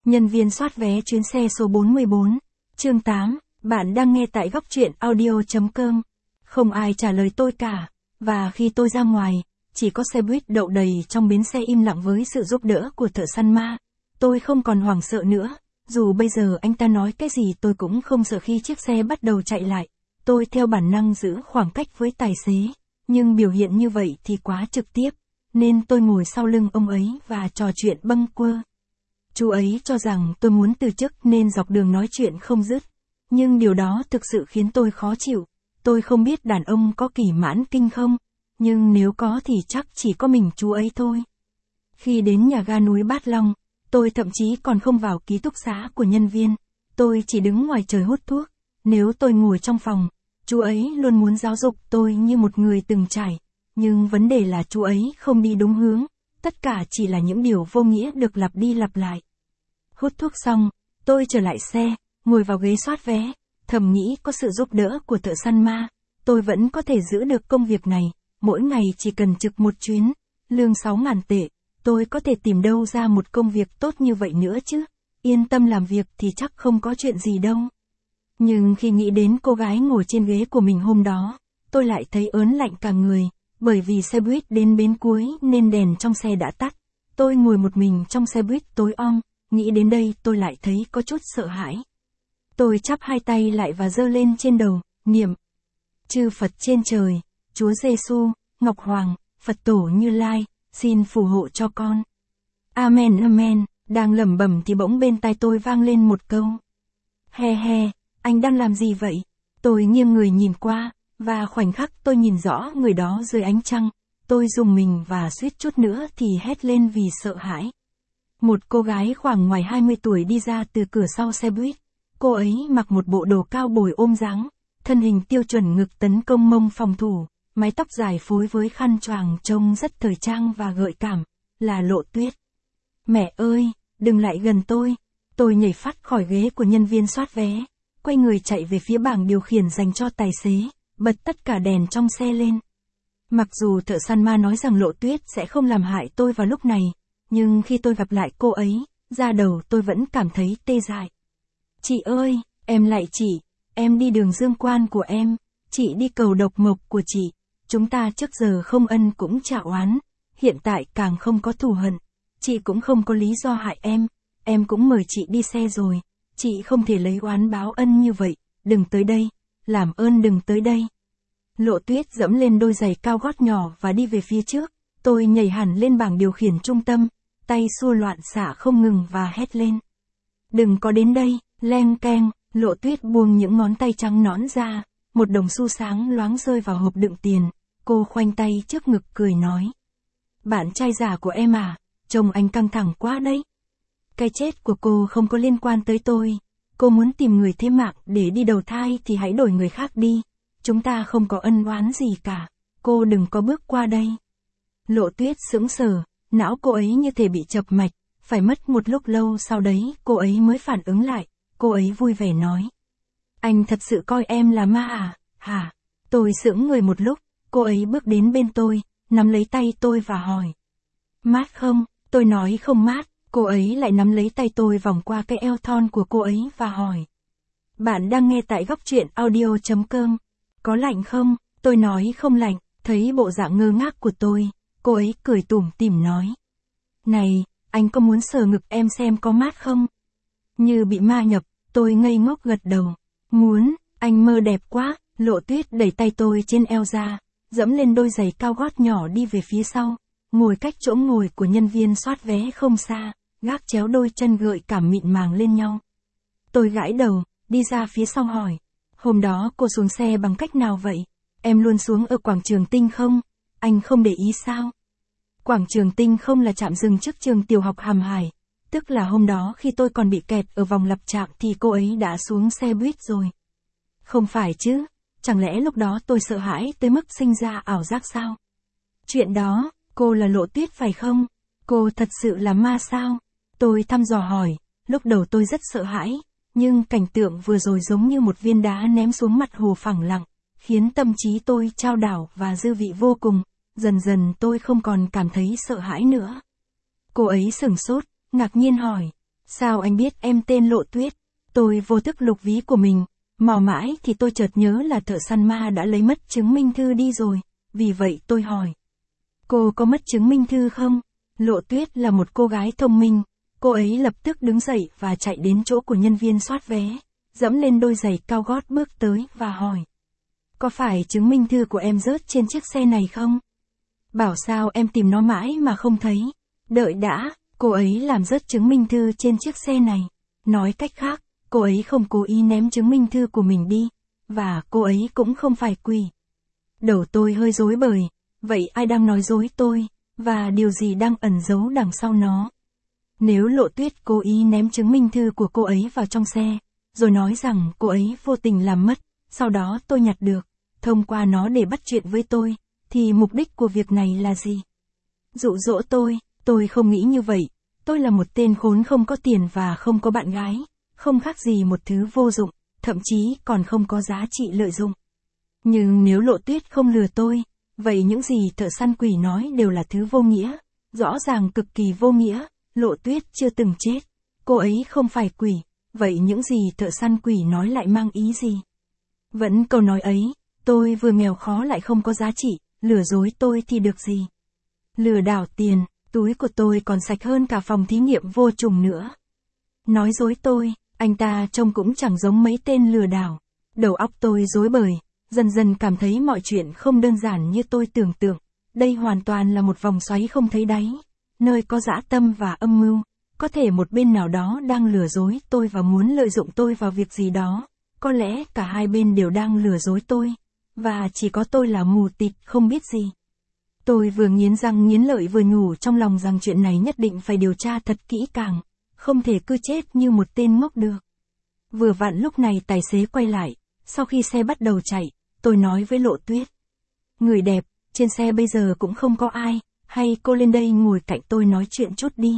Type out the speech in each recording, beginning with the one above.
Nhân viên soát vé chuyến xe số 44. Chương 8, bạn đang nghe tại góc truyện audio.com. Không ai trả lời tôi cả, và khi tôi ra ngoài, chỉ có xe buýt đậu đầy trong bến xe im lặng với sự giúp đỡ của thợ săn ma. Tôi không còn hoảng sợ nữa, dù bây giờ anh ta nói cái gì tôi cũng không sợ khi chiếc xe bắt đầu chạy lại. Tôi theo bản năng giữ khoảng cách với tài xế, nhưng biểu hiện như vậy thì quá trực tiếp, nên tôi ngồi sau lưng ông ấy và trò chuyện bâng quơ. Chú ấy cho rằng tôi muốn từ chức nên dọc đường nói chuyện không dứt, nhưng điều đó thực sự khiến tôi khó chịu. Tôi không biết đàn ông có kỳ mãn kinh không, nhưng nếu có thì chắc chỉ có mình chú ấy thôi. Khi đến nhà ga núi Bát Long, tôi thậm chí còn không vào ký túc xá của nhân viên, tôi chỉ đứng ngoài trời hút thuốc. Nếu tôi ngồi trong phòng, chú ấy luôn muốn giáo dục tôi như một người từng trải, nhưng vấn đề là chú ấy không đi đúng hướng, tất cả chỉ là những điều vô nghĩa được lặp đi lặp lại. Hút thuốc xong, tôi trở lại xe, ngồi vào ghế soát vé, thầm nghĩ có sự giúp đỡ của thợ săn ma, tôi vẫn có thể giữ được công việc này, mỗi ngày chỉ cần trực một chuyến, lương 6.000 tệ, tôi có thể tìm đâu ra một công việc tốt như vậy nữa chứ, yên tâm làm việc thì chắc không có chuyện gì đâu. Nhưng khi nghĩ đến cô gái ngồi trên ghế của mình hôm đó, tôi lại thấy ớn lạnh cả người, bởi vì xe buýt đến bến cuối nên đèn trong xe đã tắt. Tôi ngồi một mình trong xe buýt tối om, nghĩ đến đây tôi lại thấy có chút sợ hãi. Tôi chắp hai tay lại và giơ lên trên đầu, niệm: Chư Phật trên trời, Chúa Giêsu, Ngọc Hoàng, Phật Tổ Như Lai, xin phù hộ cho con. Amen amen. Đang lẩm bẩm thì bỗng bên tai tôi vang lên một câu: He he, anh đang làm gì vậy? Tôi nghiêng người nhìn qua, và khoảnh khắc tôi nhìn rõ người đó dưới ánh trăng, tôi rùng mình và suýt chút nữa thì hét lên vì sợ hãi. Một cô gái khoảng ngoài 20 tuổi đi ra từ cửa sau xe buýt. Cô ấy mặc một bộ đồ cao bồi ôm dáng, thân hình tiêu chuẩn ngực tấn công mông phòng thủ, mái tóc dài phối với khăn choàng trông rất thời trang và gợi cảm, là Lộ Tuyết. Mẹ ơi, đừng lại gần tôi. Tôi nhảy phắt khỏi ghế của nhân viên soát vé, quay người chạy về phía bảng điều khiển dành cho tài xế, bật tất cả đèn trong xe lên. Mặc dù thợ săn ma nói rằng Lộ Tuyết sẽ không làm hại tôi vào lúc này, nhưng khi tôi gặp lại cô ấy, da đầu tôi vẫn cảm thấy tê dại. Chị ơi, em lại chị, em đi đường dương quan của em, chị đi cầu độc mộc của chị, chúng ta trước giờ không ân cũng chả oán, hiện tại càng không có thù hận, chị cũng không có lý do hại em cũng mời chị đi xe rồi, chị không thể lấy oán báo ân như vậy, đừng tới đây, làm ơn đừng tới đây. Lộ Tuyết dẫm lên đôi giày cao gót nhỏ và đi về phía trước, tôi nhảy hẳn lên bảng điều khiển trung tâm, tay xua loạn xạ không ngừng và hét lên: Đừng có đến đây. Leng keng, Lộ Tuyết buông những ngón tay trắng nõn ra, một đồng xu sáng loáng rơi vào hộp đựng tiền, cô khoanh tay trước ngực cười nói: Bạn trai giả của em à, trông anh căng thẳng quá đấy. Cái chết của cô không có liên quan tới tôi, cô muốn tìm người thế mạng để đi đầu thai thì hãy đổi người khác đi, chúng ta không có ân oán gì cả, cô đừng có bước qua đây. Lộ Tuyết sững sờ, não cô ấy như thể bị chập mạch, phải mất một lúc lâu sau đấy cô ấy mới phản ứng lại. Cô ấy vui vẻ nói: Anh thật sự coi em là ma à, hả? Tôi sững người một lúc, cô ấy bước đến bên tôi, nắm lấy tay tôi và hỏi: Mát không? Tôi nói không mát, cô ấy lại nắm lấy tay tôi vòng qua cái eo thon của cô ấy và hỏi: Bạn đang nghe tại góc truyện audio.com. Có lạnh không? Tôi nói không lạnh, thấy bộ dạng ngơ ngác của tôi, cô ấy cười tủm tỉm nói: Này, anh có muốn sờ ngực em xem có mát không? Như bị ma nhập, tôi ngây ngốc gật đầu. Muốn, anh mơ đẹp quá. Lộ Tuyết đẩy tay tôi trên eo ra, dẫm lên đôi giày cao gót nhỏ đi về phía sau, ngồi cách chỗ ngồi của nhân viên soát vé không xa, gác chéo đôi chân gợi cảm mịn màng lên nhau. Tôi gãi đầu, đi ra phía sau hỏi: Hôm đó cô xuống xe bằng cách nào vậy? Em luôn xuống ở quảng trường Tinh không? Anh không để ý sao? Quảng trường Tinh không là trạm dừng trước trường tiểu học Hàm Hải. Tức là hôm đó khi tôi còn bị kẹt ở vòng lặp trạm thì cô ấy đã xuống xe buýt rồi. Không phải chứ, chẳng lẽ lúc đó tôi sợ hãi tới mức sinh ra ảo giác sao? Chuyện đó, cô là Lộ Tuyết phải không? Cô thật sự là ma sao? Tôi thăm dò hỏi, lúc đầu tôi rất sợ hãi, nhưng cảnh tượng vừa rồi giống như một viên đá ném xuống mặt hồ phẳng lặng, khiến tâm trí tôi chao đảo và dư vị vô cùng, dần dần tôi không còn cảm thấy sợ hãi nữa. Cô ấy sửng sốt, ngạc nhiên hỏi: Sao anh biết em tên Lộ Tuyết? Tôi vô thức lục ví của mình, mò mãi thì tôi chợt nhớ là thợ săn ma đã lấy mất chứng minh thư đi rồi, vì vậy tôi hỏi. Cô có mất chứng minh thư không? Lộ Tuyết là một cô gái thông minh, cô ấy lập tức đứng dậy và chạy đến chỗ của nhân viên soát vé, dẫm lên đôi giày cao gót bước tới và hỏi. Có phải chứng minh thư của em rớt trên chiếc xe này không? Bảo sao em tìm nó mãi mà không thấy. Đợi đã, cô ấy làm rớt chứng minh thư trên chiếc xe này. Nói cách khác, cô ấy không cố ý ném chứng minh thư của mình đi, và cô ấy cũng không phải quỷ. Đầu tôi hơi rối bời, vậy ai đang nói dối tôi, và điều gì đang ẩn giấu đằng sau nó? Nếu Lộ Tuyết cố ý ném chứng minh thư của cô ấy vào trong xe, rồi nói rằng cô ấy vô tình làm mất, sau đó tôi nhặt được, thông qua nó để bắt chuyện với tôi, thì mục đích của việc này là gì? Dụ dỗ tôi không nghĩ như vậy, tôi là một tên khốn không có tiền và không có bạn gái, không khác gì một thứ vô dụng, thậm chí còn không có giá trị lợi dụng. Nhưng nếu Lộ Tuyết không lừa tôi, vậy những gì thợ săn quỷ nói đều là thứ vô nghĩa, rõ ràng cực kỳ vô nghĩa, Lộ Tuyết chưa từng chết, cô ấy không phải quỷ, vậy những gì thợ săn quỷ nói lại mang ý gì? Vẫn câu nói ấy, tôi vừa nghèo khó lại không có giá trị, lừa dối tôi thì được gì? Lừa đảo tiền, túi của tôi còn sạch hơn cả phòng thí nghiệm vô trùng nữa. Nói dối tôi, anh ta trông cũng chẳng giống mấy tên lừa đảo. Đầu óc tôi rối bời, dần dần cảm thấy mọi chuyện không đơn giản như tôi tưởng tượng. Đây hoàn toàn là một vòng xoáy không thấy đáy, nơi có dã tâm và âm mưu. Có thể một bên nào đó đang lừa dối tôi và muốn lợi dụng tôi vào việc gì đó. Có lẽ cả hai bên đều đang lừa dối tôi, và chỉ có tôi là mù tịt không biết gì. Tôi vừa nghiến răng nghiến lợi vừa nhủ trong lòng rằng chuyện này nhất định phải điều tra thật kỹ càng, không thể cứ chết như một tên ngốc được. Vừa vặn lúc này tài xế quay lại, sau khi xe bắt đầu chạy, tôi nói với Lộ Tuyết. Người đẹp, trên xe bây giờ cũng không có ai, hay cô lên đây ngồi cạnh tôi nói chuyện chút đi.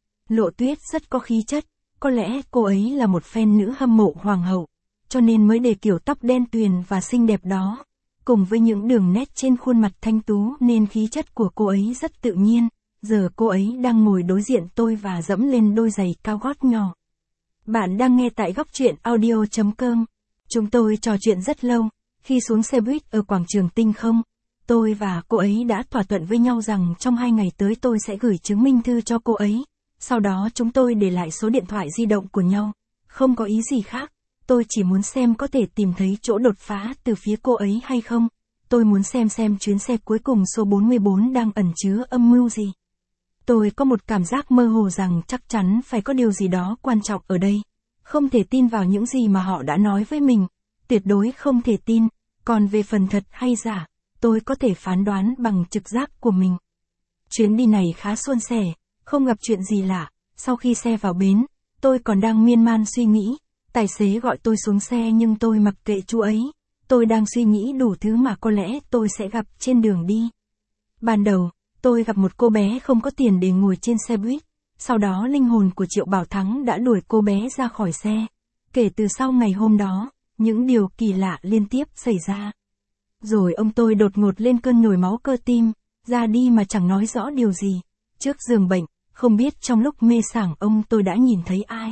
Lộ Tuyết rất có khí chất, có lẽ cô ấy là một fan nữ hâm mộ hoàng hậu, cho nên mới để kiểu tóc đen tuyền và xinh đẹp đó. Cùng với những đường nét trên khuôn mặt thanh tú nên khí chất của cô ấy rất tự nhiên, giờ cô ấy đang ngồi đối diện tôi và dẫm lên đôi giày cao gót nhỏ. Bạn đang nghe tại góc truyện audio.com. Chúng tôi trò chuyện rất lâu, khi xuống xe buýt ở quảng trường Tinh Không, tôi và cô ấy đã thỏa thuận với nhau rằng trong 2 ngày tới tôi sẽ gửi chứng minh thư cho cô ấy, sau đó chúng tôi để lại số điện thoại di động của nhau, không có ý gì khác. Tôi chỉ muốn xem có thể tìm thấy chỗ đột phá từ phía cô ấy hay không. Tôi muốn xem chuyến xe cuối cùng số 44 đang ẩn chứa âm mưu gì. Tôi có một cảm giác mơ hồ rằng chắc chắn phải có điều gì đó quan trọng ở đây. Không thể tin vào những gì mà họ đã nói với mình. Tuyệt đối không thể tin. Còn về phần thật hay giả, tôi có thể phán đoán bằng trực giác của mình. Chuyến đi này khá suôn sẻ, không gặp chuyện gì lạ. Sau khi xe vào bến, tôi còn đang miên man suy nghĩ. Tài xế gọi tôi xuống xe nhưng tôi mặc kệ chú ấy. Tôi đang suy nghĩ đủ thứ mà có lẽ tôi sẽ gặp trên đường đi. Ban đầu, tôi gặp một cô bé không có tiền để ngồi trên xe buýt. Sau đó linh hồn của Triệu Bảo Thắng đã đuổi cô bé ra khỏi xe. Kể từ sau ngày hôm đó, những điều kỳ lạ liên tiếp xảy ra. Rồi ông tôi đột ngột lên cơn nhồi máu cơ tim, ra đi mà chẳng nói rõ điều gì. Trước giường bệnh, không biết trong lúc mê sảng ông tôi đã nhìn thấy ai.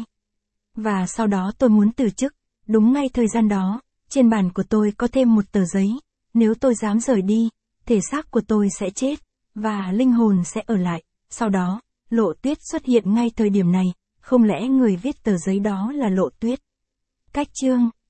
Và sau đó tôi muốn từ chức, đúng ngay thời gian đó, trên bàn của tôi có thêm một tờ giấy, nếu tôi dám rời đi, thể xác của tôi sẽ chết, và linh hồn sẽ ở lại. Sau đó, Lộ Tuyết xuất hiện ngay thời điểm này, không lẽ người viết tờ giấy đó là Lộ Tuyết? Cách chương